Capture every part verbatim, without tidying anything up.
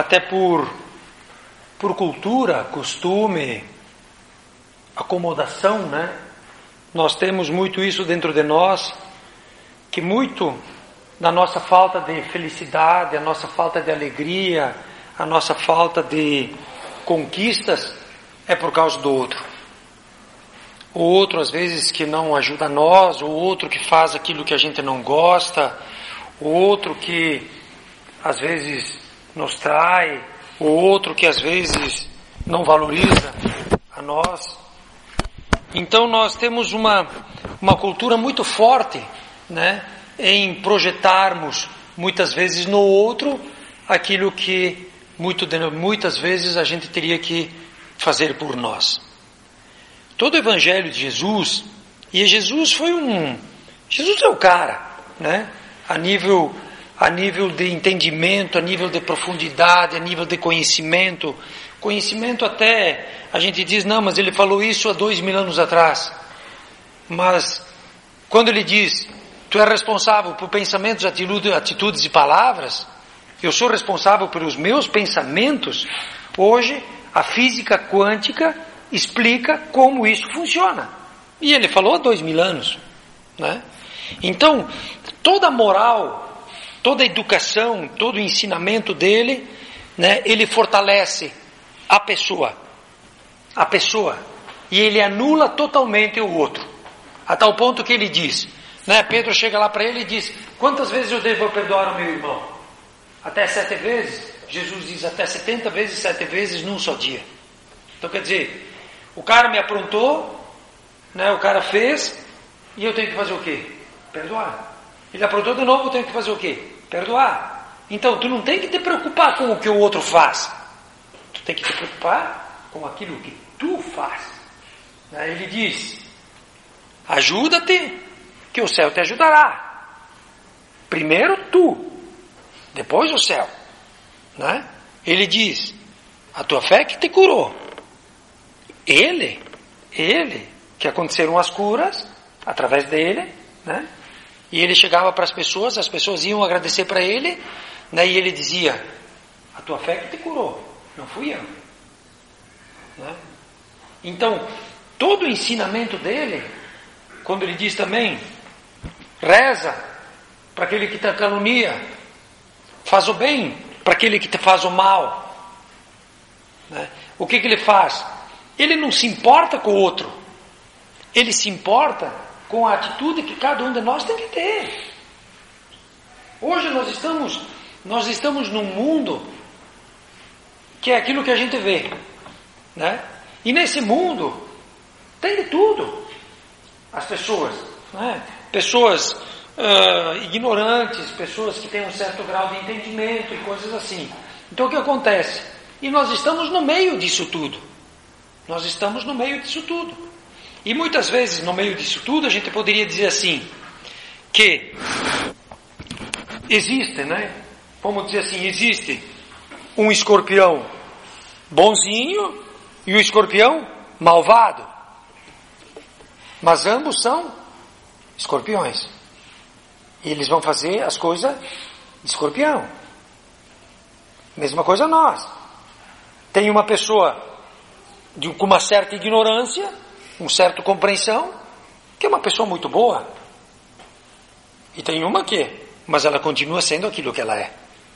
até por, por cultura, costume, acomodação, né? Nós temos muito isso dentro de nós, que muito da nossa falta de felicidade, a nossa falta de alegria, a nossa falta de conquistas é por causa do outro. O outro às vezes que não ajuda nós, o outro que faz aquilo que a gente não gosta, o outro que às vezes nos trai, o outro que às vezes não valoriza a nós. Então nós temos uma, uma cultura muito forte, né, em projetarmos muitas vezes no outro aquilo que muito, muitas vezes a gente teria que fazer por nós. Todo o evangelho de Jesus, e Jesus foi um, Jesus é o cara, né, a nível, a nível de entendimento, a nível de profundidade, a nível de conhecimento, conhecimento até, a gente diz, não, mas ele falou isso há dois mil anos atrás. Mas, quando ele diz, tu és responsável por pensamentos, atitudes e palavras, eu sou responsável pelos meus pensamentos, hoje, a física quântica explica como isso funciona. E ele falou há dois mil anos, né? Então, toda a moral, toda a educação, todo o ensinamento dele, né, ele fortalece a pessoa, a pessoa, e ele anula totalmente o outro, a tal ponto que ele diz, né, Pedro chega lá para ele e diz, quantas vezes eu devo perdoar o meu irmão? Até sete vezes? Jesus diz, até setenta vezes, sete vezes num só dia. Então quer dizer, o cara me aprontou, né, o cara fez, e eu tenho que fazer o quê? Perdoar. Ele aprontou de novo, eu tenho que fazer o quê? Perdoar. Então tu não tem que te preocupar com o que o outro faz, tu tem que te preocupar com aquilo que tu faz. Ele diz, ajuda-te, que o céu te ajudará. Primeiro tu, depois o céu, né? Ele diz, a tua fé que te curou. Ele, ele, que aconteceram as curas, através dele, né? E ele chegava para as pessoas, as pessoas iam agradecer para ele, né? E ele dizia, a tua fé que te curou, não fui eu. Né? Então, todo o ensinamento dele, quando ele diz também, reza para aquele que te calunia, faz o bem para aquele que te faz o mal. Né? O que, que ele faz? Ele não se importa com o outro, ele se importa com a atitude que cada um de nós tem que ter. Hoje nós estamos, nós estamos num mundo que é aquilo que a gente vê, né? E nesse mundo tem de tudo. As pessoas, né? Pessoas uh, ignorantes, pessoas que têm um certo grau de entendimento e coisas assim. Então o que acontece? E nós estamos no meio disso tudo. Nós estamos no meio disso tudo. E muitas vezes no meio disso tudo a gente poderia dizer assim, que existe, né? Vamos dizer assim, existe um escorpião bonzinho e um escorpião malvado. Mas ambos são escorpiões. E eles vão fazer as coisas de escorpião. Mesma coisa nós. Tem uma pessoa de, com uma certa ignorância, uma certa compreensão, que é uma pessoa muito boa. E tem uma que, mas ela continua sendo aquilo que ela é.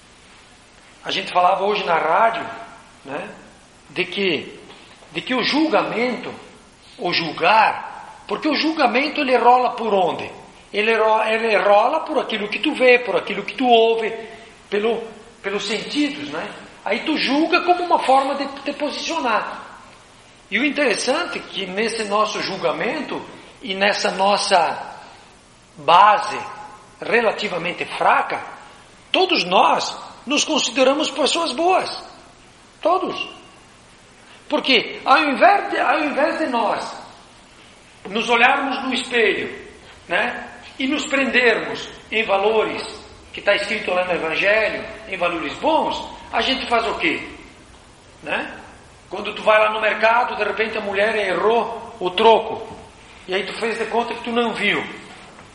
A gente falava hoje na rádio, né, de que, de que o julgamento, o julgar, porque o julgamento ele rola por onde? Ele rola, ele rola por aquilo que tu vê, por aquilo que tu ouve, pelo, pelos sentidos, né? Aí tu julga como uma forma de te posicionar. E o interessante é que nesse nosso julgamento e nessa nossa base relativamente fraca, todos nós nos consideramos pessoas boas. Todos. Porque ao invés de, ao invés de nós nos olharmos no espelho, né, e nos prendermos em valores que está escrito lá no Evangelho, em valores bons, a gente faz o quê? Né? Quando tu vai lá no mercado, de repente a mulher errou o troco, e aí tu fez de conta que tu não viu.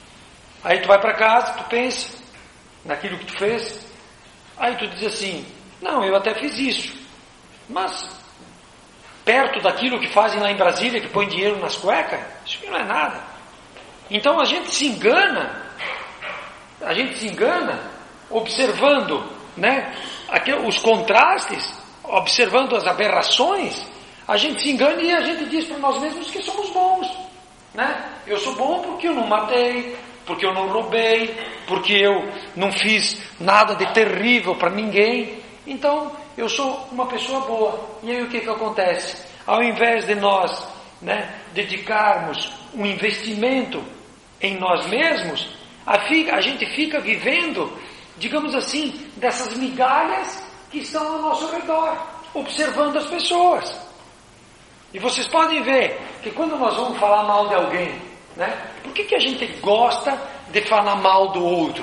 Aí tu vai para casa, tu pensa naquilo que tu fez, aí tu diz assim, Não, eu até fiz isso. Mas, perto daquilo que fazem lá em Brasília, que põe dinheiro nas cuecas, isso aqui não é nada. Então a gente se engana, a gente se engana observando, né, aqui, os contrastes, observando as aberrações, a gente se engana e a gente diz para nós mesmos que somos bons, né? Eu sou bom porque eu não matei, porque eu não roubei, porque eu não fiz nada de terrível para ninguém, então eu sou uma pessoa boa. E aí o que que acontece? Ao invés de nós, né, dedicarmos um investimento em nós mesmos, a, fica, a gente fica vivendo, digamos assim, dessas migalhas que estão ao nosso redor, observando as pessoas. E vocês podem ver que quando nós vamos falar mal de alguém, né, por que que a gente gosta de falar mal do outro?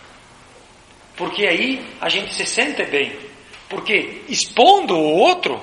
Porque aí a gente se sente bem. Porque expondo o outro,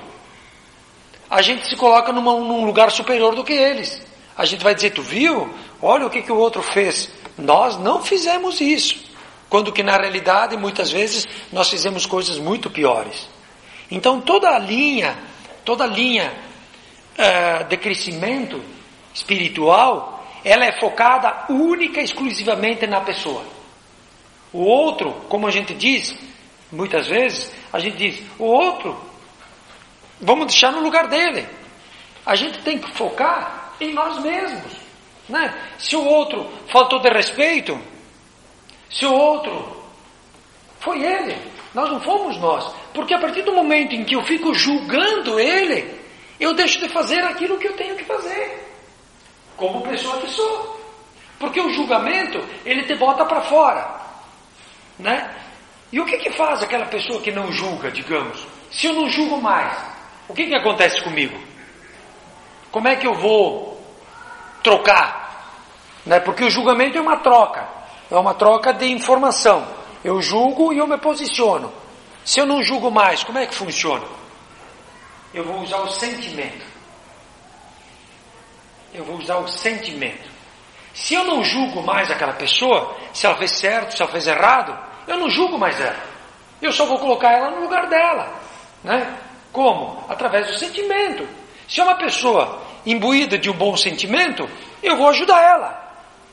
a gente se coloca numa, num lugar superior do que eles. A gente vai dizer, tu viu? Olha o que, que o outro fez. Nós não fizemos isso. Quando que na realidade, muitas vezes, nós fizemos coisas muito piores. Então toda a linha, toda a linha uh, de crescimento espiritual, ela é focada única e exclusivamente na pessoa. O outro, como a gente diz, muitas vezes, a gente diz, o outro, vamos deixar no lugar dele. A gente tem que focar em nós mesmos, né? Se o outro faltou de respeito, se o outro foi ele, nós não fomos nós. Porque a partir do momento em que eu fico julgando ele, eu deixo de fazer aquilo que eu tenho que fazer, como pessoa que sou. Porque o julgamento, ele te bota para fora, né? E o que que faz aquela pessoa que não julga, digamos? Se eu não julgo mais, o que que acontece comigo? Como é que eu vou trocar? Né? Porque o julgamento é uma troca. É uma troca de informação. Eu julgo e eu me posiciono. Se eu não julgo mais, como é que funciona? Eu vou usar o sentimento. Eu vou usar o sentimento. Se eu não julgo mais aquela pessoa, se ela fez certo, se ela fez errado, eu não julgo mais ela. Eu só vou colocar ela no lugar dela. Né? Como? Através do sentimento. Se é uma pessoa imbuída de um bom sentimento, eu vou ajudar ela.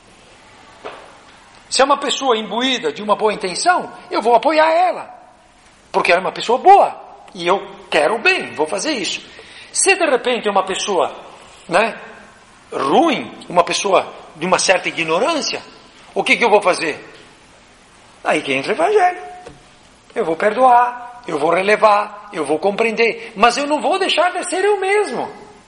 Se é uma pessoa imbuída de uma boa intenção, eu vou apoiar ela. Porque ela é uma pessoa boa. E eu quero o bem, vou fazer isso. Se de repente é uma pessoa, né, ruim, uma pessoa de uma certa ignorância, o que que eu vou fazer? Aí que entra o Evangelho. Eu vou perdoar, eu vou relevar, eu vou compreender. Mas eu não vou deixar de ser eu mesmo.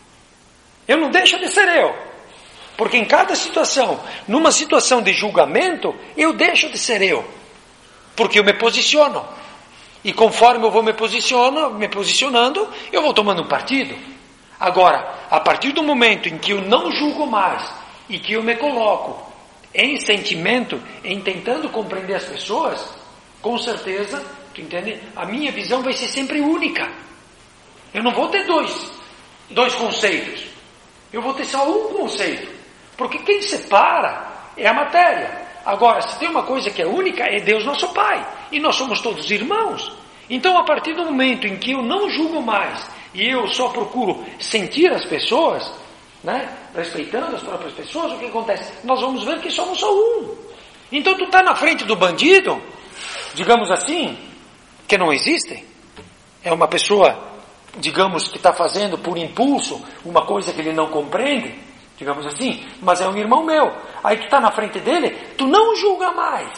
Eu não deixo de ser eu. Porque em cada situação, numa situação de julgamento, eu deixo de ser eu. Porque eu me posiciono. E conforme eu vou me, posiciono, me posicionando, eu vou tomando um partido. Agora, a partir do momento em que eu não julgo mais, e que eu me coloco em sentimento, em tentando compreender as pessoas, com certeza, tu entende? A minha visão vai ser sempre única. Eu não vou ter dois, dois conceitos. Eu vou ter só um conceito. Porque quem separa é a matéria. Agora, se tem uma coisa que é única, é Deus nosso Pai. E nós somos todos irmãos. Então, a partir do momento em que eu não julgo mais, e eu só procuro sentir as pessoas, né, respeitando as próprias pessoas, o que acontece? Nós vamos ver que somos só um. Então, tu está na frente do bandido, digamos assim, que não existe. É uma pessoa, digamos, que está fazendo por impulso uma coisa que ele não compreende, digamos assim, mas é um irmão meu. Aí tu está na frente dele, tu não julga mais,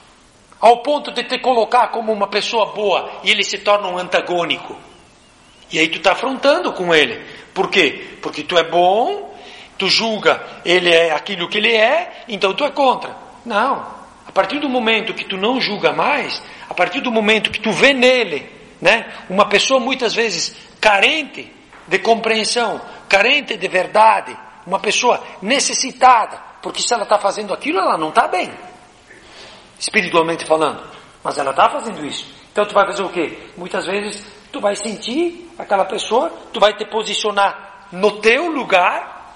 ao ponto de te colocar como uma pessoa boa, e ele se torna um antagônico. E aí tu está afrontando com ele. Por quê? Porque tu é bom, tu julga, ele é aquilo que ele é, então tu é contra. Não. A partir do momento que tu não julga mais, a partir do momento que tu vê nele, né, uma pessoa muitas vezes carente de compreensão, carente de verdade, uma pessoa necessitada, porque se ela está fazendo aquilo, ela não está bem, espiritualmente falando, mas ela está fazendo isso. Então tu vai fazer o quê? Muitas vezes tu vai sentir aquela pessoa, tu vai te posicionar no teu lugar,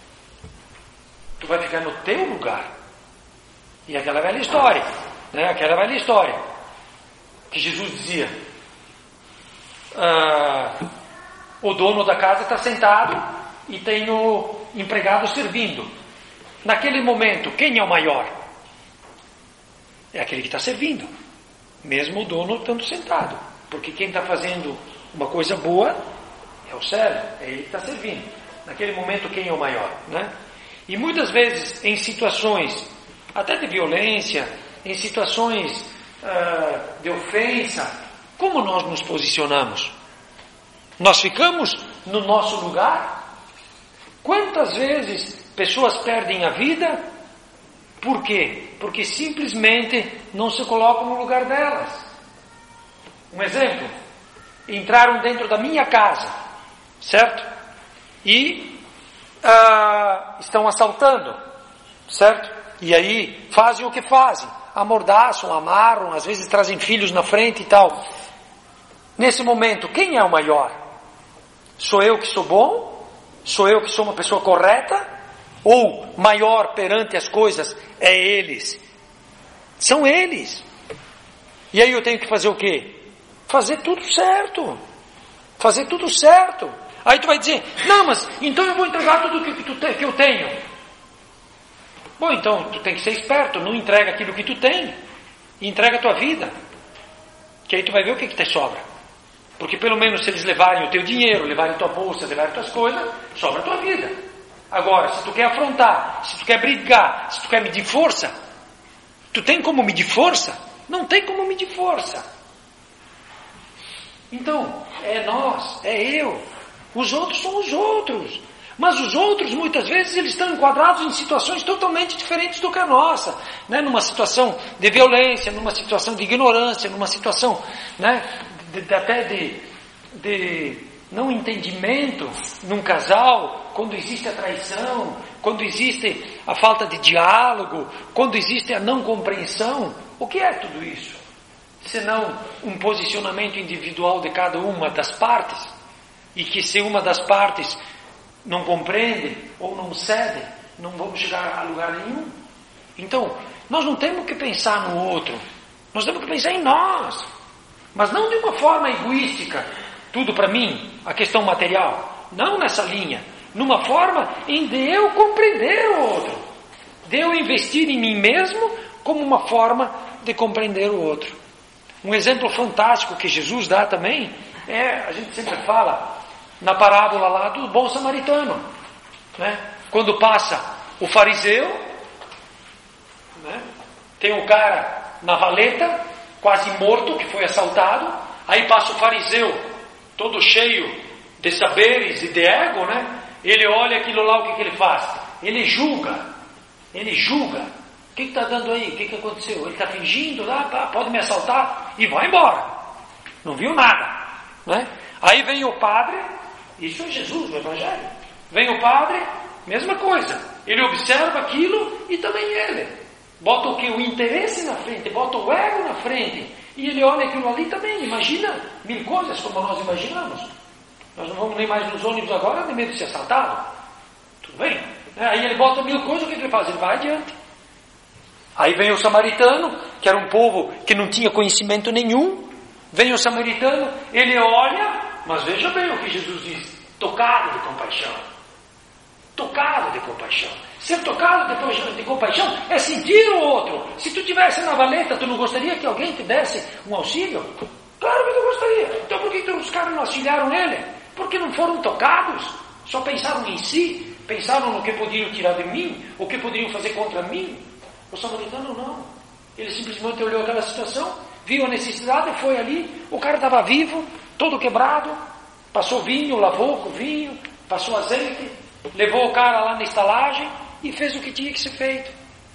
tu vai ficar no teu lugar. E aquela velha história, né? Aquela velha história que Jesus dizia, ah, o dono da casa está sentado e tem o empregado servindo. Naquele momento, quem é o maior? É aquele que está servindo, mesmo o dono estando sentado, porque quem está fazendo uma coisa boa é o servo, é ele que está servindo. Naquele momento, quem é o maior, né? E muitas vezes, em situações até de violência, em situações uh, de ofensa, como nós nos posicionamos? Nós ficamos no nosso lugar? Quantas vezes pessoas perdem a vida? Por quê? Porque simplesmente não se colocam no lugar delas. Um exemplo: entraram dentro da minha casa, certo? E uh, estão assaltando, certo? E aí fazem o que fazem, amordaçam, amarram, às vezes trazem filhos na frente e tal. Nesse momento, quem é o maior? Sou eu que sou bom? Sou eu que sou uma pessoa correta? Ou maior perante as coisas é eles? São eles. E aí eu tenho que fazer o quê? Fazer tudo certo. Fazer tudo certo. Aí tu vai dizer, não, mas então eu vou entregar tudo que, tu te, que eu tenho. Bom, então tu tem que ser esperto, não entrega aquilo que tu tem, e entrega a tua vida. Que aí tu vai ver o que que te sobra. Porque pelo menos se eles levarem o teu dinheiro, levarem a tua bolsa, levarem as tuas coisas, sobra a tua vida. Agora, se tu quer afrontar, se tu quer brigar, se tu quer medir força, tu tem como medir força? Não tem como medir força. Então, é nós, é eu. Os outros são os outros. Mas os outros, muitas vezes, eles estão enquadrados em situações totalmente diferentes do que a nossa. Né? Numa situação de violência, numa situação de ignorância, numa situação, né, de, de, até de, de não entendimento num casal, quando existe a traição, quando existe a falta de diálogo, quando existe a não compreensão. O que é tudo isso? Senão um posicionamento individual de cada uma das partes, e que se uma das partes não compreende ou não cede, não vamos chegar a lugar nenhum. Então, nós não temos que pensar no outro, nós temos que pensar em nós, mas não de uma forma egoística, tudo para mim, a questão material, não nessa linha, numa forma em de eu compreender o outro, de eu investir em mim mesmo como uma forma de compreender o outro. Um exemplo fantástico que Jesus dá também é, a gente sempre fala na parábola lá do bom samaritano, né? Quando passa o fariseu, né? Tem um cara na valeta, quase morto, que foi assaltado, aí passa o fariseu, todo cheio de saberes e de ego, né? Ele olha aquilo lá, o que, que ele faz? Ele julga, ele julga. O que está dando aí? O que, que aconteceu? Ele está fingindo lá, tá, pode me assaltar e vai embora. Não viu nada, né? Aí vem o padre, isso é Jesus no Evangelho. Vem o padre, mesma coisa. Ele observa aquilo e também ele. Bota o que? O interesse na frente, bota o ego na frente. E ele olha aquilo ali também, imagina mil coisas como nós imaginamos. Nós não vamos nem mais nos ônibus agora, nem medo de ser assaltado. Tudo bem? Aí ele bota mil coisas, o que ele faz? Ele vai adiante. Aí vem o samaritano, que era um povo que não tinha conhecimento nenhum. Vem o samaritano, ele olha, mas veja bem o que Jesus diz: tocado de compaixão. Tocado de compaixão. Ser tocado de, de compaixão é sentir o outro. Se tu estivesse na valeta, tu não gostaria que alguém te desse um auxílio? Claro que tu gostaria. Então por que os caras não auxiliaram ele? Porque não foram tocados, só pensaram em si, pensaram no que podiam tirar de mim, o que poderiam fazer contra mim. O samaritano não. Ele simplesmente olhou aquela situação, viu a necessidade, foi ali, o cara estava vivo, todo quebrado, passou vinho, lavou com vinho, passou azeite, levou o cara lá na estalagem e fez o que tinha que ser feito.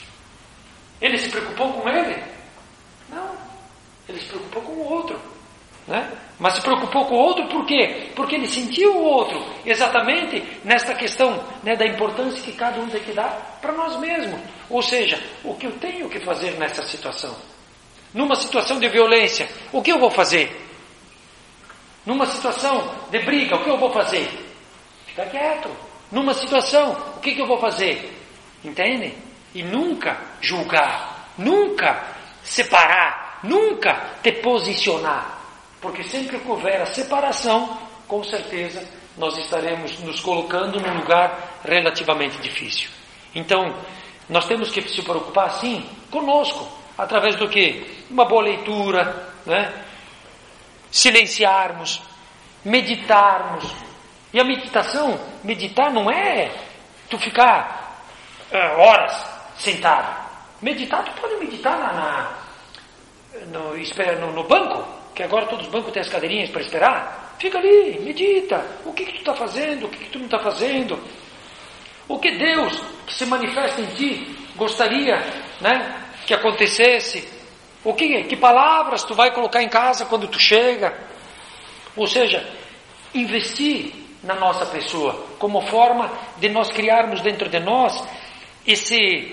Ele se preocupou com ele? Não. Ele se preocupou com o outro, né? Mas se preocupou com o outro por quê? Porque ele sentiu o outro exatamente nesta questão, né, da importância que cada um tem que dar para nós mesmos. Ou seja, o que eu tenho que fazer nessa situação? Numa situação de violência, o que eu vou fazer? Numa situação de briga, o que eu vou fazer? Ficar quieto. Numa situação, o que, que eu vou fazer? Entende? E nunca julgar, nunca separar, nunca te posicionar. Porque sempre que houver a separação, com certeza nós estaremos nos colocando num lugar relativamente difícil. Então, nós temos que se preocupar, sim, conosco, através do quê? Uma boa leitura, né? Silenciarmos, meditarmos. E a meditação, meditar não é tu ficar uh, horas sentado. Meditar, tu pode meditar na, na, no, no, no banco, que agora todos os bancos têm as cadeirinhas para esperar. Fica ali, medita. O que, que tu está fazendo, o que, que tu não está fazendo. O que Deus, que se manifesta em ti, gostaria, né, que acontecesse. O que, que palavras tu vai colocar em casa quando tu chega. Ou seja, investir na nossa pessoa, como forma de nós criarmos dentro de nós esse,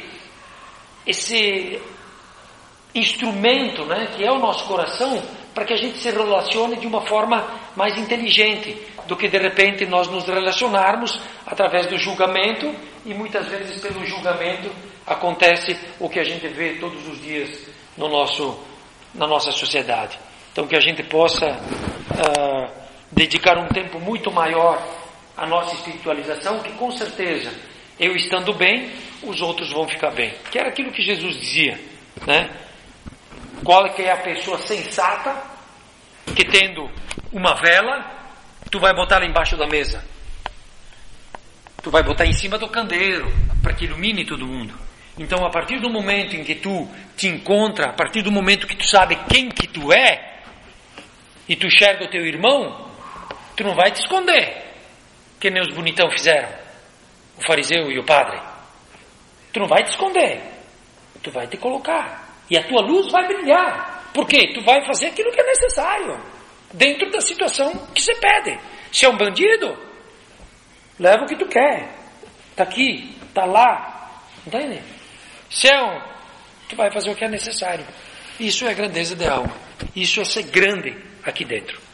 esse instrumento, né, que é o nosso coração, para que a gente se relacione de uma forma mais inteligente, do que de repente nós nos relacionarmos através do julgamento, e muitas vezes pelo julgamento acontece o que a gente vê todos os dias no nosso, na nossa sociedade. Então que a gente possa uh, dedicar um tempo muito maior à nossa espiritualização, que com certeza, eu estando bem, os outros vão ficar bem. Que era aquilo que Jesus dizia, né? Qual é que é a pessoa sensata que, tendo uma vela, tu vai botar lá embaixo da mesa? Tu vai botar em cima do candeeiro, para que ilumine todo mundo. Então, a partir do momento em que tu te encontra, a partir do momento que tu sabe quem que tu é, e tu enxerga o teu irmão, tu não vai te esconder, que nem os bonitão fizeram, o fariseu e o padre. Tu não vai te esconder, tu vai te colocar, e a tua luz vai brilhar. Por quê? Tu vai fazer aquilo que é necessário, dentro da situação que você pede. Se é um bandido, leva o que tu quer, está aqui, está lá, entende? Se é um, tu vai fazer o que é necessário. Isso é grandeza de alma, isso é ser grande aqui dentro.